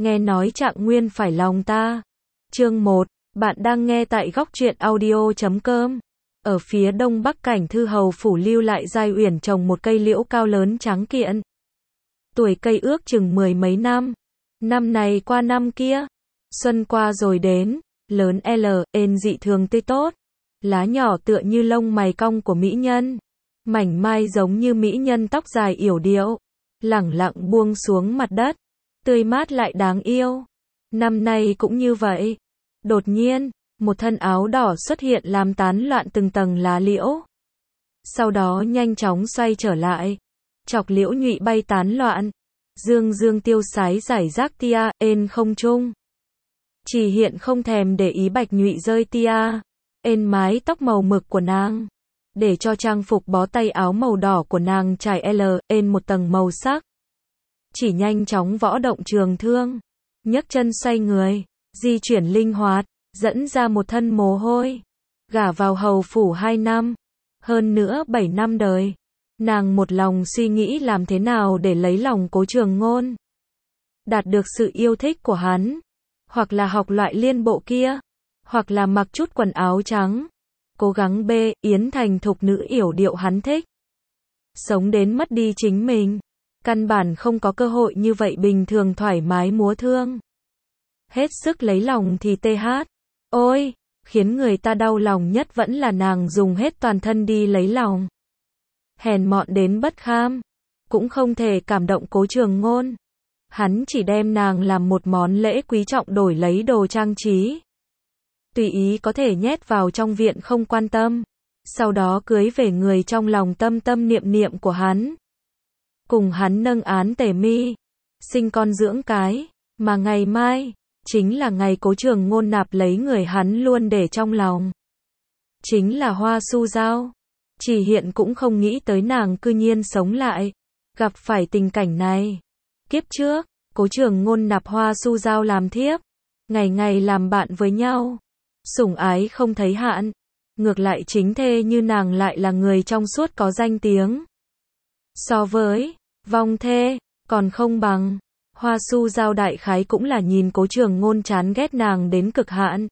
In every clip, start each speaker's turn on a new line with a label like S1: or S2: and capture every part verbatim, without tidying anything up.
S1: nghe nói Trạng Nguyên phải lòng ta. Chương một, bạn đang nghe tại góc truyện audio chấm com. Ở phía đông bắc Cảnh Thư Hầu phủ lưu lại Giai Uyển trồng một cây liễu cao lớn trắng kiện. Tuổi cây ước chừng mười mấy năm. Năm này qua năm kia, xuân qua rồi đến, lớn L, ên dị thường tươi tốt. Lá nhỏ tựa như lông mày cong của mỹ nhân. Mảnh mai giống như mỹ nhân tóc dài yểu điệu, lẳng lặng buông xuống mặt đất, tươi mát lại đáng yêu. Năm nay cũng như vậy. Đột nhiên, một thân áo đỏ xuất hiện làm tán loạn từng tầng lá liễu. Sau đó nhanh chóng xoay trở lại, chọc liễu nhụy bay tán loạn. Dương dương tiêu sái giải rác tia, ên không trung. Chỉ hiện không thèm để ý bạch nhụy rơi tia, ên mái tóc màu mực của nàng. Để cho trang phục bó tay áo màu đỏ của nàng trải L, ên một tầng màu sắc. Chỉ nhanh chóng võ động trường thương, nhấc chân xoay người, di chuyển linh hoạt, dẫn ra một thân mồ hôi. Gả vào hầu phủ hai năm, hơn nữa bảy năm đời. Nàng một lòng suy nghĩ làm thế nào để lấy lòng Cố Trường Ngôn, đạt được sự yêu thích của hắn, hoặc là học loại liên bộ kia, hoặc là mặc chút quần áo trắng, cố gắng bê yến thành thục nữ yểu điệu hắn thích. Sống đến mất đi chính mình, căn bản không có cơ hội như vậy bình thường thoải mái múa thương. Hết sức lấy lòng thì tê hát. Ôi, khiến người ta đau lòng nhất vẫn là nàng dùng hết toàn thân đi lấy lòng. Hèn mọn đến bất kham, cũng không thể cảm động Cố Trường Ngôn. Hắn chỉ đem nàng làm một món lễ quý trọng đổi lấy đồ trang trí. Tùy ý có thể nhét vào trong viện không quan tâm. Sau đó cưới về người trong lòng tâm tâm niệm niệm của hắn. Cùng hắn nâng án tề mi, sinh con dưỡng cái, mà ngày mai, chính là ngày Cố Trường Ngôn nạp lấy người hắn luôn để trong lòng. Chính là Hoa Su Giao. Chỉ hiện cũng không nghĩ tới nàng cư nhiên sống lại, gặp phải tình cảnh này. Kiếp trước, Cố Trường Ngôn nạp Hoa Su Giao làm thiếp, ngày ngày làm bạn với nhau, sủng ái không thấy hạn. Ngược lại chính thê như nàng lại là người trong suốt có danh tiếng. So với vong thê, còn không bằng. Hoa Su Giao đại khái cũng là nhìn Cố Trường Ngôn chán ghét nàng đến cực hạn.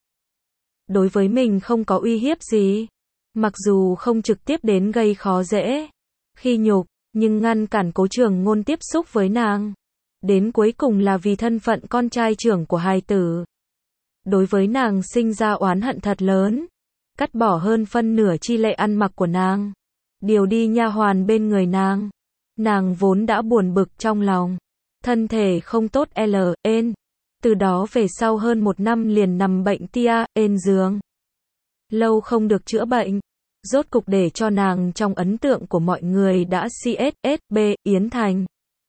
S1: Đối với mình không có uy hiếp gì, mặc dù không trực tiếp đến gây khó dễ, khi nhục, nhưng ngăn cản Cố Trường Ngôn tiếp xúc với nàng. Đến cuối cùng là vì thân phận con trai trưởng của hài tử. Đối với nàng sinh ra oán hận thật lớn, cắt bỏ hơn phân nửa chi lệ ăn mặc của nàng, điều đi nha hoàn bên người nàng. Nàng vốn đã buồn bực trong lòng, thân thể không tốt L, ên. Từ đó về sau hơn một năm liền nằm bệnh tia, ên giường. Lâu không được chữa bệnh, rốt cục để cho nàng trong ấn tượng của mọi người đã xê ét ét bê, Yến Thành.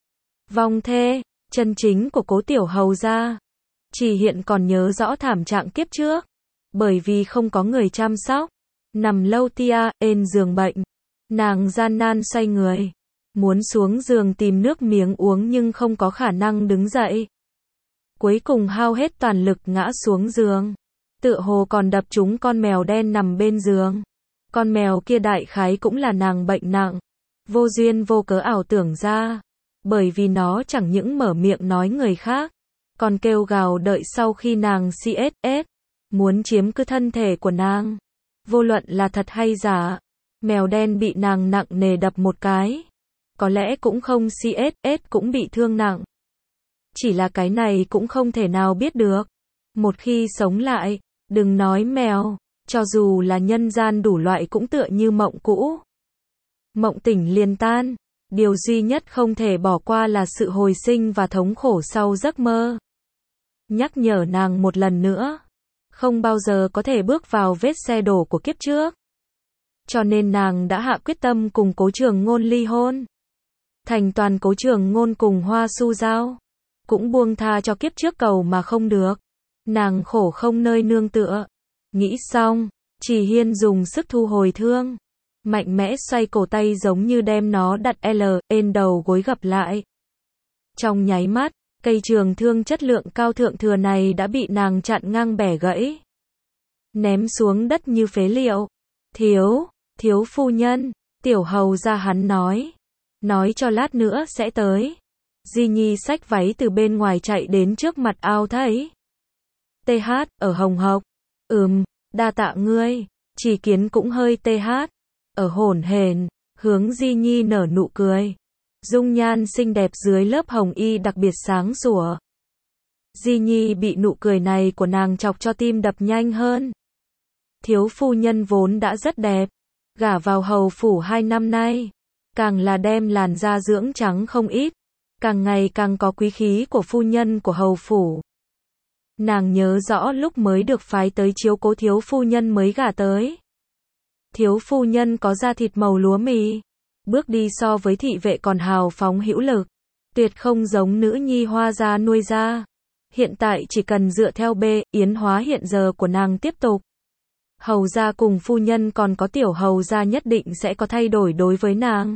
S1: Vong thê, chân chính của Cố Tiểu Hầu gia. Chỉ hiện còn nhớ rõ thảm trạng kiếp trước. Bởi vì không có người chăm sóc, nằm lâu tia, ên giường bệnh. Nàng gian nan xoay người, muốn xuống giường tìm nước miếng uống nhưng không có khả năng đứng dậy. Cuối cùng hao hết toàn lực ngã xuống giường. Tựa hồ còn đập trúng con mèo đen nằm bên giường. Con mèo kia đại khái cũng là nàng bệnh nặng. Vô duyên vô cớ ảo tưởng ra. Bởi vì nó chẳng những mở miệng nói người khác, còn kêu gào đợi sau khi nàng xê ét ét, muốn chiếm cứ thân thể của nàng. Vô luận là thật hay giả, mèo đen bị nàng nặng nề đập một cái. Có lẽ cũng không xê ét ét cũng bị thương nặng. Chỉ là cái này cũng không thể nào biết được. Một khi sống lại, đừng nói mèo, cho dù là nhân gian đủ loại cũng tựa như mộng cũ. Mộng tỉnh liền tan, điều duy nhất không thể bỏ qua là sự hồi sinh và thống khổ sau giấc mơ. Nhắc nhở nàng một lần nữa, không bao giờ có thể bước vào vết xe đổ của kiếp trước. Cho nên nàng đã hạ quyết tâm cùng Cố Trường Ngôn ly hôn. Thành toàn Cố Trường Ngôn cùng Hoa Su Giao, cũng buông tha cho kiếp trước cầu mà không được. Nàng khổ không nơi nương tựa. Nghĩ xong, Chỉ Hiên dùng sức thu hồi thương, mạnh mẽ xoay cổ tay giống như đem nó đặt L, ên đầu gối gập lại. Trong nháy mắt, cây trường thương chất lượng cao thượng thừa này đã bị nàng chặn ngang bẻ gãy, ném xuống đất như phế liệu. Thiếu, thiếu phu nhân, Tiểu Hầu gia hắn nói, nói cho lát nữa sẽ tới. Di Nhi xách váy từ bên ngoài chạy đến trước mặt ao thấy. tê hát, ở hồng hộc. Ừm, đa tạ ngươi. Chỉ Kiến cũng hơi tê hát. Ở hổn hển, hướng Di Nhi nở nụ cười. Dung nhan xinh đẹp dưới lớp hồng y đặc biệt sáng sủa. Di Nhi bị nụ cười này của nàng chọc cho tim đập nhanh hơn. Thiếu phu nhân vốn đã rất đẹp. Gả vào hầu phủ hai năm nay. Càng là đem làn da dưỡng trắng không ít. Càng ngày càng có quý khí của phu nhân của hầu phủ. Nàng nhớ rõ lúc mới được phái tới chiếu cố thiếu phu nhân mới gả tới. Thiếu phu nhân có da thịt màu lúa mì. Bước đi so với thị vệ còn hào phóng hữu lực. Tuyệt không giống nữ nhi hoa gia nuôi ra. Hiện tại chỉ cần dựa theo bê, yến hóa hiện giờ của nàng tiếp tục. Hầu gia cùng phu nhân còn có tiểu hầu gia nhất định sẽ có thay đổi đối với nàng.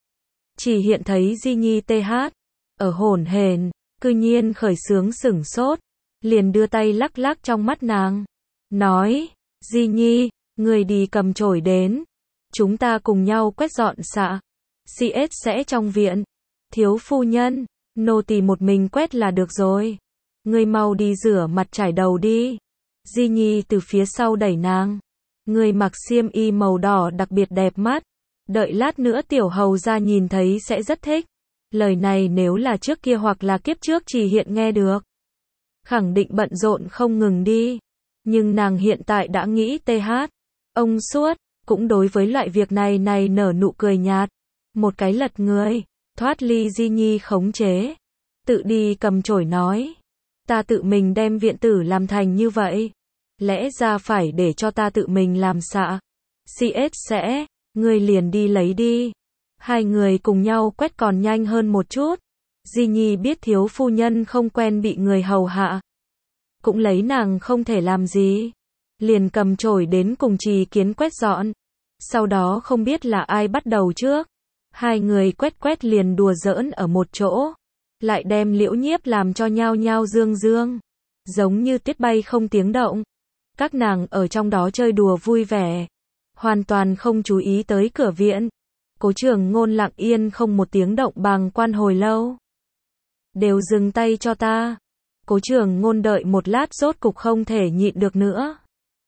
S1: Chỉ hiện thấy Di Nhi tê hát. Ở hổn hển, cư nhiên khởi sướng sửng sốt. Liền đưa tay lắc lắc trong mắt nàng. Nói, Di Nhi, người đi cầm chổi đến. Chúng ta cùng nhau quét dọn xạ. xê ét sẽ trong viện. Thiếu phu nhân, nô tỳ một mình quét là được rồi. Người mau đi rửa mặt trải đầu đi. Di Nhi từ phía sau đẩy nàng. Người mặc xiêm y màu đỏ đặc biệt đẹp mắt. Đợi lát nữa tiểu hầu ra nhìn thấy sẽ rất thích. Lời này nếu là trước kia hoặc là kiếp trước chỉ hiện nghe được. Khẳng định bận rộn không ngừng đi. Nhưng nàng hiện tại đã nghĩ tê hát. Ông suốt, cũng đối với loại việc này này nở nụ cười nhạt. Một cái lật người, thoát ly Di Nhi khống chế. Tự đi cầm chổi nói. Ta tự mình đem viện tử làm thành như vậy. Lẽ ra phải để cho ta tự mình làm xạ. xê ét sẽ, ngươi liền đi lấy đi. Hai người cùng nhau quét còn nhanh hơn một chút. Di Nhi biết thiếu phu nhân không quen bị người hầu hạ. Cũng lấy nàng không thể làm gì. Liền cầm chổi đến cùng Trì Kiến quét dọn. Sau đó không biết là ai bắt đầu trước. Hai người quét quét liền đùa giỡn ở một chỗ. Lại đem Liễu Nhiếp làm cho nhao nhao dương dương. Giống như tiết bay không tiếng động. Các nàng ở trong đó chơi đùa vui vẻ. Hoàn toàn không chú ý tới cửa viện. Cố Trường Ngôn lặng yên không một tiếng động bàng quan hồi lâu. Đều dừng tay cho ta. Cố Trường Ngôn đợi một lát rốt cục không thể nhịn được nữa.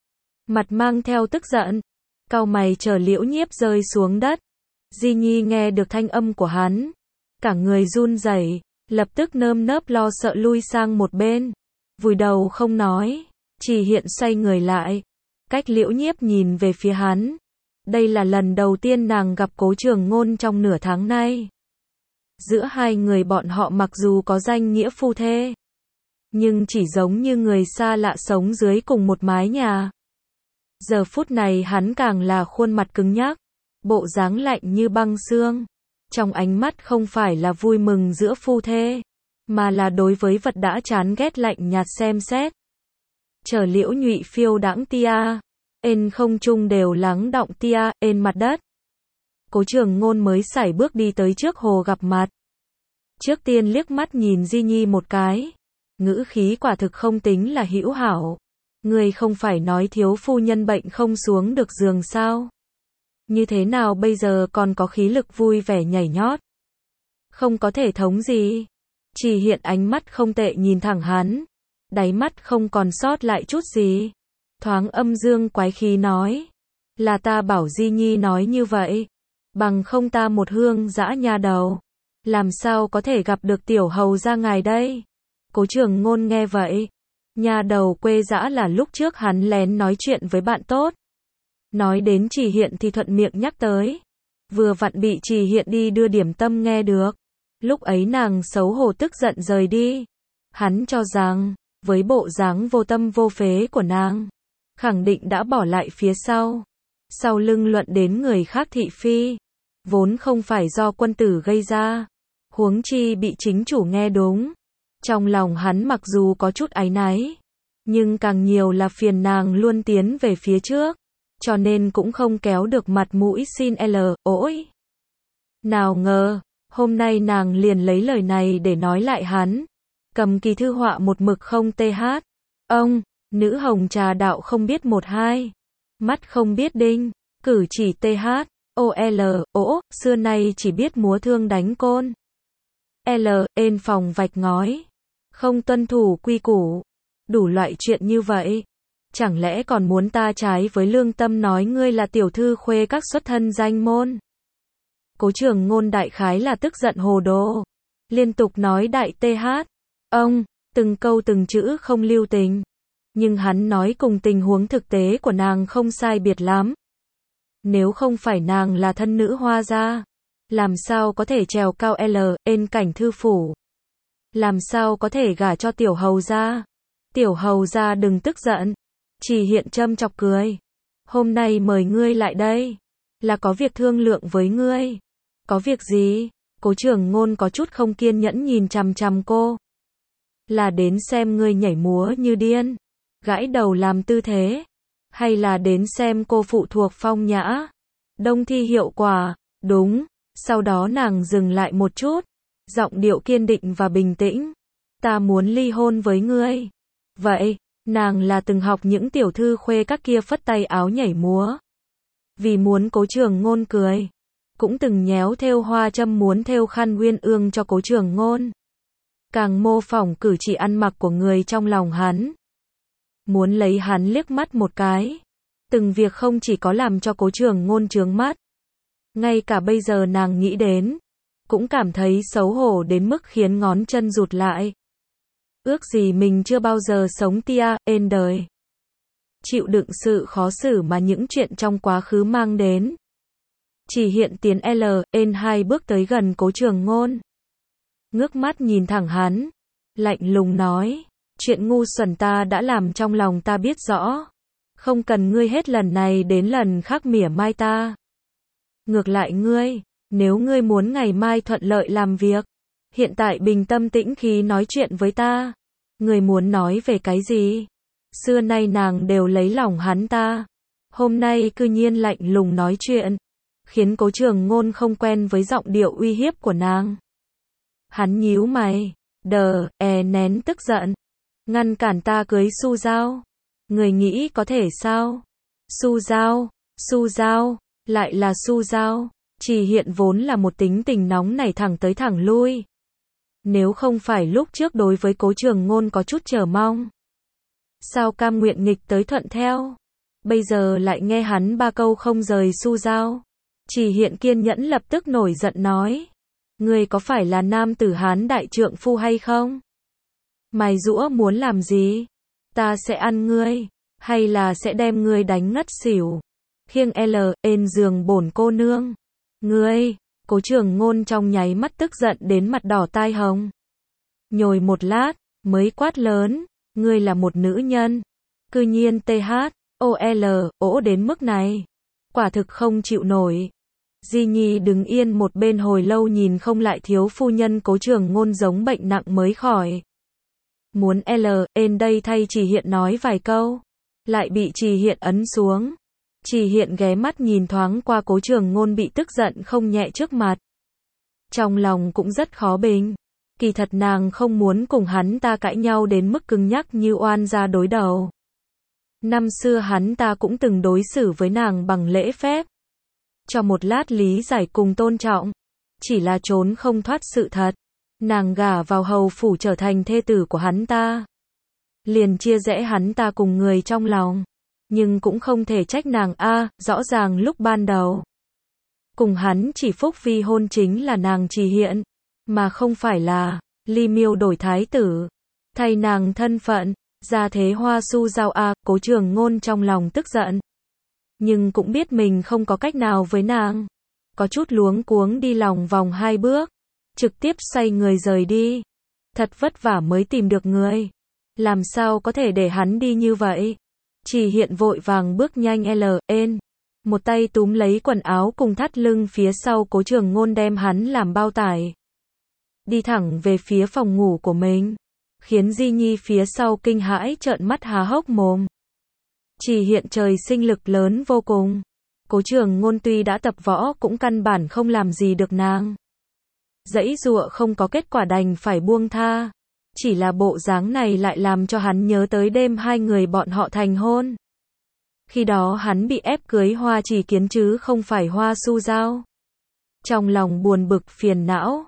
S1: Mặt mang theo tức giận. Cau mày chờ Liễu Nhiếp rơi xuống đất. Di Nhi nghe được thanh âm của hắn. Cả người run rẩy, lập tức nơm nớp lo sợ lui sang một bên. Vùi đầu không nói. Chỉ hiện xoay người lại. Cách Liễu Nhiếp nhìn về phía hắn. Đây là lần đầu tiên nàng gặp Cố Trường Ngôn trong nửa tháng nay. Giữa hai người bọn họ mặc dù có danh nghĩa phu thê. Nhưng chỉ giống như người xa lạ sống dưới cùng một mái nhà. Giờ phút này hắn càng là khuôn mặt cứng nhắc. Bộ dáng lạnh như băng xương. Trong ánh mắt không phải là vui mừng giữa phu thê. Mà là đối với vật đã chán ghét lạnh nhạt xem xét. Chờ Liễu Nhụy phiêu đãng tia. Ên không trung đều lắng động tia, ên mặt đất. Cố Trường Ngôn mới sải bước đi tới trước hồ gặp mặt. Trước tiên liếc mắt nhìn Di Nhi một cái. Ngữ khí quả thực không tính là hữu hảo. Người không phải nói thiếu phu nhân bệnh không xuống được giường sao? Như thế nào bây giờ còn có khí lực vui vẻ nhảy nhót? Không có thể thống gì. Chỉ hiện ánh mắt không tệ nhìn thẳng hắn. Đáy mắt không còn sót lại chút gì. Thoáng âm dương quái khí nói. Là ta bảo Di Nhi nói như vậy. Bằng không ta một hương dã nha đầu. Làm sao có thể gặp được tiểu hầu ra ngài đây? Cố Trường Ngôn nghe vậy. Nha đầu quê dã là lúc trước hắn lén nói chuyện với bạn tốt. Nói đến Trì Hiện thì thuận miệng nhắc tới. Vừa vặn bị Trì Hiện đi đưa điểm tâm nghe được. Lúc ấy nàng xấu hổ tức giận rời đi. Hắn cho rằng, với bộ dáng vô tâm vô phế của nàng, khẳng định đã bỏ lại phía sau. Sau lưng luận đến người khác thị phi. Vốn không phải do quân tử gây ra. Huống chi bị chính chủ nghe đúng. Trong lòng hắn mặc dù có chút áy náy. Nhưng càng nhiều là phiền nàng luôn tiến về phía trước. Cho nên cũng không kéo được mặt mũi xin L, ỗi. Nào ngờ, hôm nay nàng liền lấy lời này để nói lại hắn. Cầm kỳ thư họa một mực không th. Ông, nữ hồng trà đạo không biết một hai. Mắt không biết đinh, cử chỉ th. Ol, ỗ, xưa nay chỉ biết múa thương đánh côn. L, ên phòng vạch ngói. Không tuân thủ quy củ. Đủ loại chuyện như vậy. Chẳng lẽ còn muốn ta trái với lương tâm nói ngươi là tiểu thư khuê các xuất thân danh môn? Cố Trường Ngôn đại khái là tức giận hồ đồ. Liên tục nói đại th. Ông, từng câu từng chữ không lưu tình. Nhưng hắn nói cùng tình huống thực tế của nàng không sai biệt lắm. Nếu không phải nàng là thân nữ Hoa gia, làm sao có thể trèo cao L, ên cảnh thư phủ? Làm sao có thể gả cho tiểu hầu gia? Tiểu hầu gia đừng tức giận. Chỉ Hiện châm chọc cười. Hôm nay mời ngươi lại đây, là có việc thương lượng với ngươi. Có việc gì? Cố Trường Ngôn có chút không kiên nhẫn nhìn chằm chằm cô. Là đến xem ngươi nhảy múa như điên, gãi đầu làm tư thế, hay là đến xem cô phụ thuộc phong nhã, đông thi hiệu quả? Đúng. Sau đó nàng dừng lại một chút, giọng điệu kiên định và bình tĩnh. Ta muốn ly hôn với ngươi. Vậy, nàng là từng học những tiểu thư khuê các kia phất tay áo nhảy múa. Vì muốn Cố Trường Ngôn cười, cũng từng nhéo thêu hoa châm muốn thêu khăn uyên ương cho Cố Trường Ngôn. Càng mô phỏng cử chỉ ăn mặc của người trong lòng hắn. Muốn lấy hắn liếc mắt một cái. Từng việc không chỉ có làm cho Cố Trường Ngôn chướng mắt. Ngay cả bây giờ nàng nghĩ đến, cũng cảm thấy xấu hổ đến mức khiến ngón chân rụt lại. Ước gì mình chưa bao giờ sống tia, ên đời. Chịu đựng sự khó xử mà những chuyện trong quá khứ mang đến. Chỉ Hiện tiến L, ên hai bước tới gần Cố Trường Ngôn. Ngước mắt nhìn thẳng hắn, lạnh lùng nói, chuyện ngu xuẩn ta đã làm trong lòng ta biết rõ. Không cần ngươi hết lần này đến lần khác mỉa mai ta. Ngược lại ngươi, nếu ngươi muốn ngày mai thuận lợi làm việc, hiện tại bình tâm tĩnh khí nói chuyện với ta. Ngươi muốn nói về cái gì? Xưa nay nàng đều lấy lòng hắn ta. Hôm nay cư nhiên lạnh lùng nói chuyện, khiến Cố Trường Ngôn không quen với giọng điệu uy hiếp của nàng. Hắn nhíu mày, đờ, e nén tức giận. Ngăn cản ta cưới Su Giao. Người nghĩ có thể sao? Su Giao, Su Giao, lại là Su Giao. Chỉ Hiện vốn là một tính tình nóng nảy thẳng tới thẳng lui. Nếu không phải lúc trước đối với Cố Trường Ngôn có chút chờ mong, sao cam nguyện nghịch tới thuận theo, bây giờ lại nghe hắn ba câu không rời Su Giao. Chỉ Hiện kiên nhẫn lập tức nổi giận nói, ngươi có phải là nam tử Hán đại trượng phu hay không? Mày giũa muốn làm gì? Ta sẽ ăn ngươi, hay là sẽ đem ngươi đánh ngất xỉu? Khiêng L, ên giường bổn cô nương. Ngươi, Cố Trường Ngôn trong nháy mắt tức giận đến mặt đỏ tai hồng. Nhồi một lát, mới quát lớn, ngươi là một nữ nhân. Cư nhiên th, ol, ỗ đến mức này. Quả thực không chịu nổi. Di Nhi đứng yên một bên hồi lâu nhìn không lại thiếu phu nhân Cố Trường Ngôn giống bệnh nặng mới khỏi. Muốn L, ên đây thay Chỉ Hiện nói vài câu, lại bị Chỉ Hiện ấn xuống. Chỉ Hiện ghé mắt nhìn thoáng qua Cố Trường Ngôn bị tức giận không nhẹ trước mặt. Trong lòng cũng rất khó bình. Kỳ thật nàng không muốn cùng hắn ta cãi nhau đến mức cứng nhắc như oan gia đối đầu. Năm xưa hắn ta cũng từng đối xử với nàng bằng lễ phép. Cho một lát lý giải cùng tôn trọng. Chỉ là trốn không thoát sự thật. Nàng gả vào hầu phủ trở thành thê tử của hắn ta. Liền chia rẽ hắn ta cùng người trong lòng. Nhưng cũng không thể trách nàng a, à, rõ ràng lúc ban đầu cùng hắn chỉ phúc vi hôn chính là nàng Chỉ Hiện, mà không phải là Ly Miêu đổi thái tử, thay nàng thân phận, ra thế Hoa Su Giao a, à, Cố Trường Ngôn trong lòng tức giận. Nhưng cũng biết mình không có cách nào với nàng. Có chút luống cuống đi lòng vòng hai bước, trực tiếp xoay người rời đi. Thật vất vả mới tìm được người. Làm sao có thể để hắn đi như vậy? Chỉ Hiện vội vàng bước nhanh L, ên. Một tay túm lấy quần áo cùng thắt lưng phía sau Cố Trường Ngôn đem hắn làm bao tải. Đi thẳng về phía phòng ngủ của mình. Khiến Di Nhi phía sau kinh hãi trợn mắt há hốc mồm. Chỉ Hiện trời sinh lực lớn vô cùng. Cố Trường Ngôn tuy đã tập võ cũng căn bản không làm gì được nàng. Giãy giụa không có kết quả đành phải buông tha. Chỉ là bộ dáng này lại làm cho hắn nhớ tới đêm hai người bọn họ thành hôn. Khi đó hắn bị ép cưới Hoa Chỉ Kiến chứ không phải Hoa Su Giao. Trong lòng buồn bực phiền não.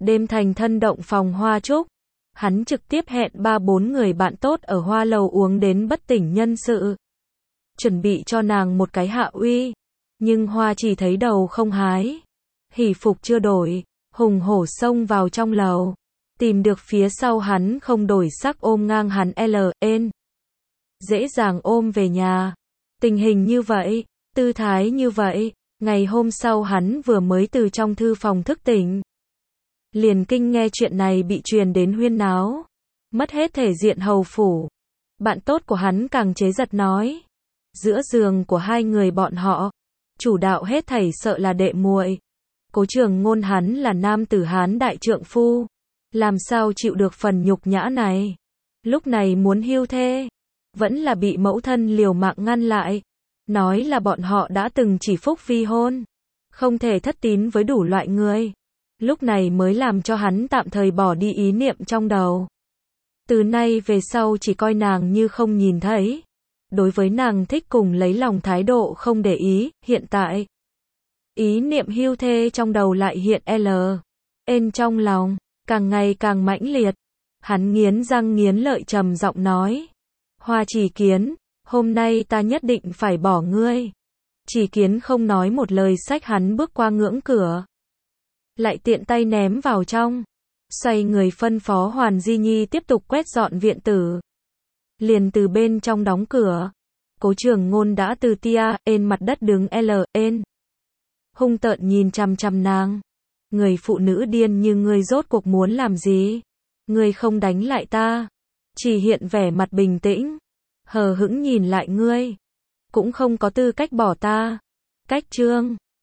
S1: Đêm thành thân động phòng Hoa Trúc, hắn trực tiếp hẹn ba bốn người bạn tốt ở Hoa Lầu uống đến bất tỉnh nhân sự. Chuẩn bị cho nàng một cái hạ uy. Nhưng Hoa chỉ thấy đầu không hái. Hỷ phục chưa đổi, hùng hổ xông vào trong lầu. Tìm được phía sau hắn không đổi sắc ôm ngang hắn L, N. Dễ dàng ôm về nhà. Tình hình như vậy, tư thái như vậy, ngày hôm sau hắn vừa mới từ trong thư phòng thức tỉnh. Liền kinh nghe chuyện này bị truyền đến huyên náo. Mất hết thể diện hầu phủ. Bạn tốt của hắn càng chế giật nói. Giữa giường của hai người bọn họ, chủ đạo hết thảy sợ là đệ muội. Cố Trường Ngôn hắn là nam tử Hán đại trượng phu. Làm sao chịu được phần nhục nhã này. Lúc này muốn hưu thê. Vẫn là bị mẫu thân liều mạng ngăn lại. Nói là bọn họ đã từng chỉ phúc vi hôn. Không thể thất tín với đủ loại người. Lúc này mới làm cho hắn tạm thời bỏ đi ý niệm trong đầu. Từ nay về sau chỉ coi nàng như không nhìn thấy. Đối với nàng thích cùng lấy lòng thái độ không để ý, hiện tại. Ý niệm hưu thê trong đầu lại hiện L. N trong lòng, càng ngày càng mãnh liệt. Hắn nghiến răng nghiến lợi trầm giọng nói. Hoa Chỉ Kiến, hôm nay ta nhất định phải bỏ ngươi. Chỉ Kiến không nói một lời xách hắn bước qua ngưỡng cửa. Lại tiện tay ném vào trong. Xoay người phân phó Hoàn Di Nhi tiếp tục quét dọn viện tử. Liền từ bên trong đóng cửa. Cố Trường Ngôn đã từ tia, ên mặt đất đứng L, N. Hung tợn nhìn chằm chằm nàng. Người phụ nữ điên như ngươi rốt cuộc muốn làm gì? Ngươi không đánh lại ta. Chỉ hiện vẻ mặt bình tĩnh. Hờ hững nhìn lại ngươi. Cũng không có tư cách bỏ ta. Cách trương.